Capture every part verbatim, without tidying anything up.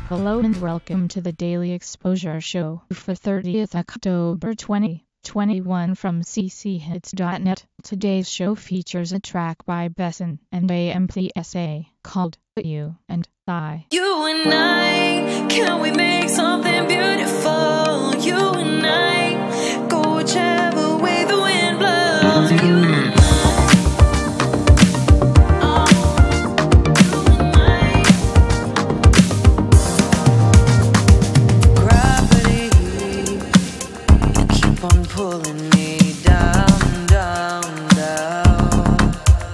Hello and welcome to the Daily Exposure Show for thirtieth October twenty twenty-one from c c hits dot net. Today's show features a track by Besson and A M P S A called You and I. You and I, can we make something beautiful? You and I, go whichever way the wind blows. You and I. Pulling me down, down, down.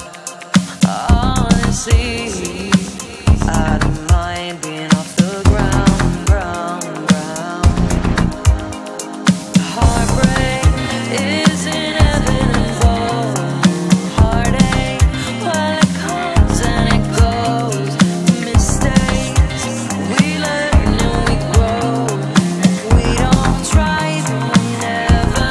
Honestly, I don't mind being off the ground, ground, ground. Heartbreak is inevitable. Heartache, well, it comes and it goes. Mistakes, we learn and we grow. If we don't try, then we never.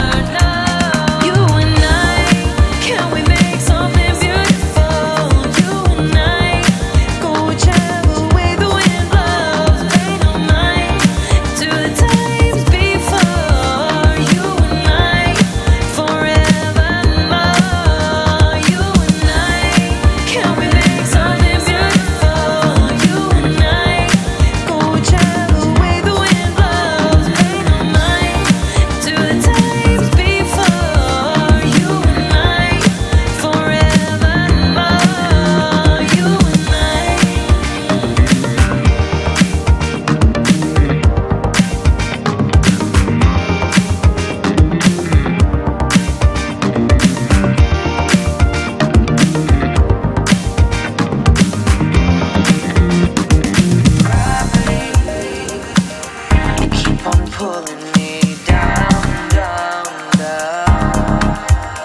Pulling me down, down, down.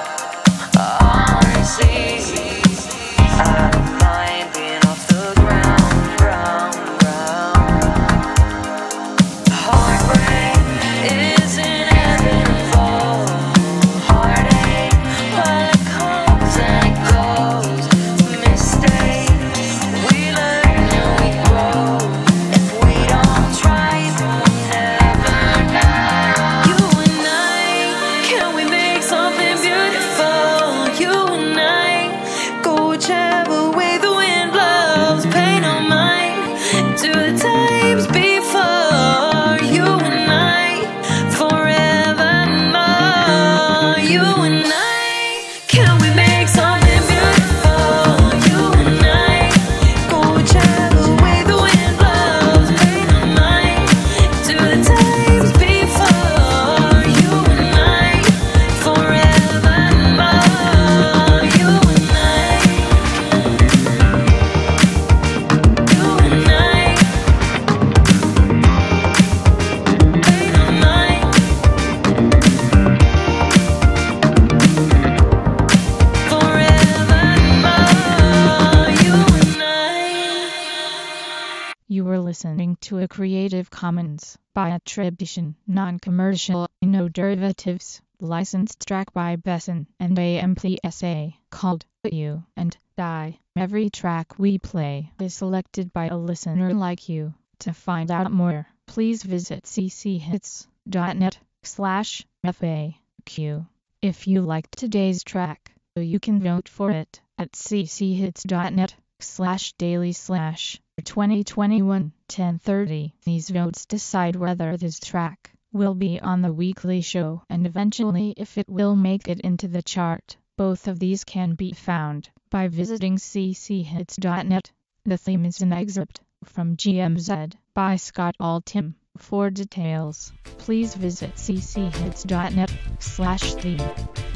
Honestly, I don't mind being off the ground, ground, ground. Heartbreak is inevitable. Heartache, well, it comes and it goes. Mistakes, we learn and we grow. If we don't try, then we never. Whichever way the wind blows, pay no mind to the times before. You and I, forevermore. You and I, can we make something beautiful? You and I, go whichever way the wind blows, pay no mind to the times before. You and I, forevermore. You and I. You were listening to a Creative Commons by attribution, non-commercial, no derivatives, licensed track by Besson and A M P S A called You and I. Every track we play is selected by a listener like you. To find out more, please visit c c hits dot net slash F A Q. If you liked today's track, you can vote for it at c c hits dot net slash daily slash twenty twenty-one ten thirty. These votes decide whether this track will be on the weekly show and eventually if it will make it into the chart. Both of these can be found by visiting c c hits dot net. The theme is an excerpt from G M Z by Scott Altham. For details, please visit c c hits dot net slash theme.